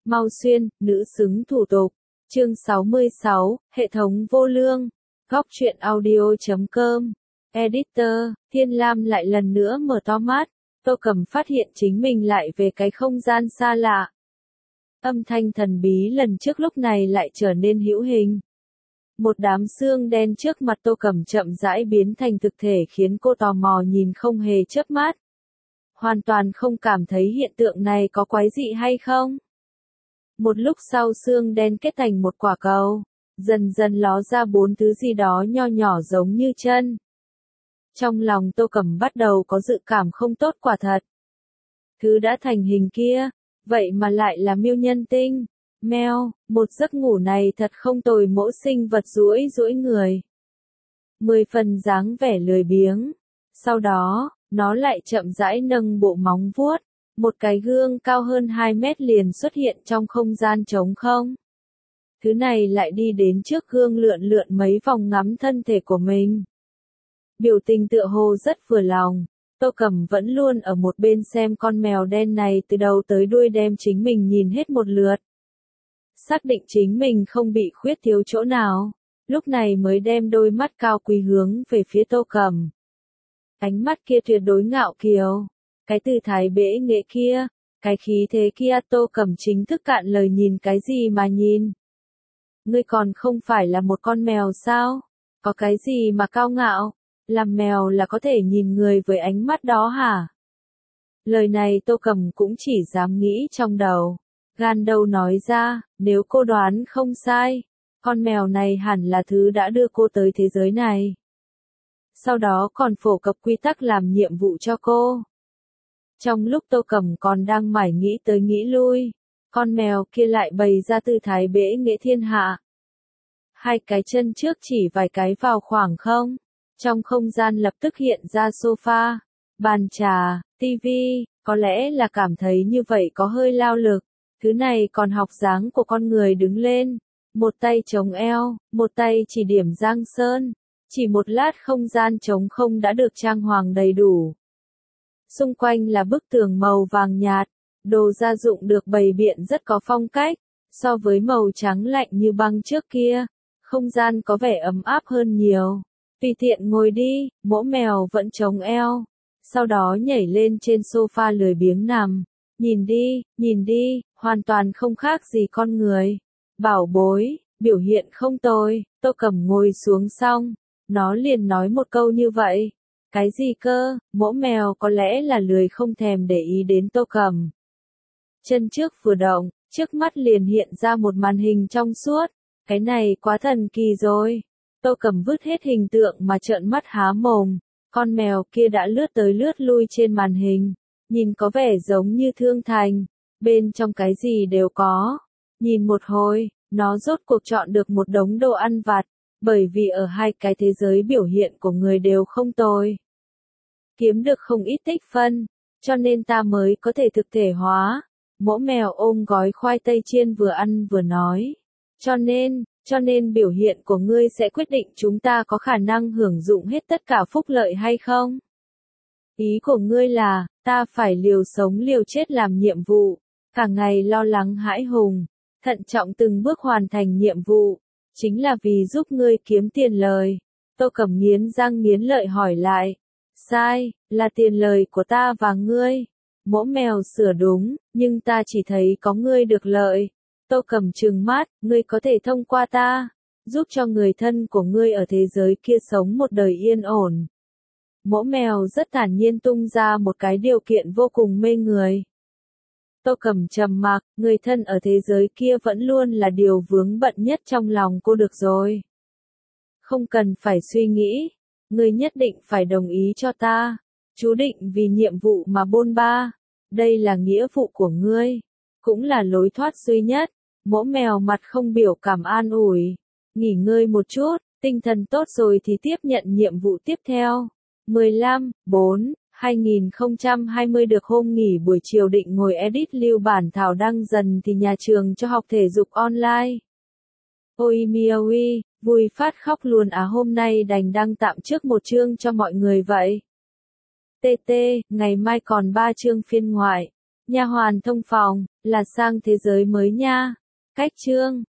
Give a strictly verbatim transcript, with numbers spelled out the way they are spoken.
Mau xuyên, nữ xứng thủ tục. Chương sáu mươi sáu, hệ thống vô lương. Góc truyện audio chấm com. Editor, Thiên Lam lại lần nữa mở to mắt. Tô Cầm phát hiện chính mình lại về cái không gian xa lạ. Âm thanh thần bí lần trước lúc này lại trở nên hữu hình. Một đám xương đen trước mặt Tô Cầm chậm rãi biến thành thực thể khiến cô tò mò nhìn không hề chớp mắt. Hoàn toàn không cảm thấy hiện tượng này có quái dị hay không. Một lúc sau xương đen kết thành một quả cầu, dần dần ló ra bốn thứ gì đó nho nhỏ giống như chân. Trong lòng Tô Cầm bắt đầu có dự cảm không tốt quả thật. Thứ đã thành hình kia, vậy mà lại là miêu nhân tinh. Meo, một giấc ngủ này thật không tồi, mỗi sinh vật duỗi duỗi người. Mười phần dáng vẻ lười biếng. Sau đó, nó lại chậm rãi nâng bộ móng vuốt. Một cái gương cao hơn hai mét liền xuất hiện trong không gian trống không. Thứ này lại đi đến trước gương lượn lượn mấy vòng ngắm thân thể của mình. Biểu tình tựa hồ rất vừa lòng. Tô Cầm vẫn luôn ở một bên xem con mèo đen này từ đầu tới đuôi đem chính mình nhìn hết một lượt. Xác định chính mình không bị khuyết thiếu chỗ nào, lúc này mới đem đôi mắt cao quý hướng về phía Tô Cầm. Ánh mắt kia tuyệt đối ngạo kiều, cái tư thái bẽ nghệ kia, cái khí thế kia. Tô Cầm chính thức cạn lời, nhìn cái gì mà nhìn? Ngươi còn không phải là một con mèo sao? Có cái gì mà cao ngạo? Làm mèo là có thể nhìn người với ánh mắt đó hả? Lời này Tô Cầm cũng chỉ dám nghĩ trong đầu. Gan đâu nói ra, nếu cô đoán không sai, con mèo này hẳn là thứ đã đưa cô tới thế giới này. Sau đó còn phổ cập quy tắc làm nhiệm vụ cho cô. Trong lúc Tô Cầm còn đang mải nghĩ tới nghĩ lui, con mèo kia lại bày ra tư thái bẽ nghệ thiên hạ. Hai cái chân trước chỉ vài cái vào khoảng không. Trong không gian lập tức hiện ra sofa, bàn trà, tivi, có lẽ là cảm thấy như vậy có hơi lao lực. Thứ này còn học dáng của con người đứng lên, một tay chống eo, một tay chỉ điểm giang sơn. Chỉ một lát không gian trống không đã được trang hoàng đầy đủ. Xung quanh là bức tường màu vàng nhạt, đồ gia dụng được bày biện rất có phong cách. So với màu trắng lạnh như băng trước kia, không gian có vẻ ấm áp hơn nhiều. Tùy tiện ngồi đi, mỗ mèo vẫn chống eo. Sau đó nhảy lên trên sofa lười biếng nằm. Nhìn đi, nhìn đi, hoàn toàn không khác gì con người. Bảo bối, biểu hiện không tồi. Tô Cầm ngồi xuống xong, nó liền nói một câu như vậy. Cái gì cơ? Mỗ mèo có lẽ là lười không thèm để ý đến Tô Cầm. Chân trước vừa động, trước mắt liền hiện ra một màn hình trong suốt. Cái này quá thần kỳ rồi. Tô Cầm vứt hết hình tượng mà trợn mắt há mồm. Con mèo kia đã lướt tới lướt lui trên màn hình. Nhìn có vẻ giống như thương thành. Bên trong cái gì đều có. Nhìn một hồi, nó rốt cuộc chọn được một đống đồ ăn vặt. Bởi vì ở hai cái thế giới biểu hiện của người đều không tồi. Kiếm được không ít tích phân. Cho nên ta mới có thể thực thể hóa. Mỗ mèo ôm gói khoai tây chiên vừa ăn vừa nói. Cho nên, cho nên biểu hiện của ngươi sẽ quyết định chúng ta có khả năng hưởng dụng hết tất cả phúc lợi hay không? Ý của ngươi là, ta phải liều sống liều chết làm nhiệm vụ, cả ngày lo lắng hãi hùng, thận trọng từng bước hoàn thành nhiệm vụ, chính là vì giúp ngươi kiếm tiền lời. Tô Cầm nghiến răng nghiến lợi hỏi lại. Sai, là tiền lời của ta và ngươi. Mỗ mèo sửa đúng, nhưng ta chỉ thấy có ngươi được lợi. Tô Cầm trừng mắt, ngươi có thể thông qua ta, giúp cho người thân của ngươi ở thế giới kia sống một đời yên ổn. Mỗ mèo rất thản nhiên tung ra một cái điều kiện vô cùng mê người. Tô Cầm trầm mặc, người thân ở thế giới kia vẫn luôn là điều vướng bận nhất trong lòng cô được rồi. Không cần phải suy nghĩ, ngươi nhất định phải đồng ý cho ta, chú định vì nhiệm vụ mà bôn ba. Đây là nghĩa vụ của ngươi, cũng là lối thoát duy nhất. Mỗ mèo mặt không biểu cảm an ủi. Nghỉ ngơi một chút, tinh thần tốt rồi thì tiếp nhận nhiệm vụ tiếp theo. mười lăm, bốn, hai nghìn không trăm hai mươi được hôm nghỉ buổi chiều định ngồi edit lưu bản thảo đăng dần thì nhà trường cho học thể dục online. Ôi miaui, vui phát khóc luôn à, hôm nay đành đăng tạm trước một chương cho mọi người vậy. tê tê, ngày mai còn ba chương phiên ngoại. Nha hoàn thông phòng, là sang thế giới mới nha. Cách chương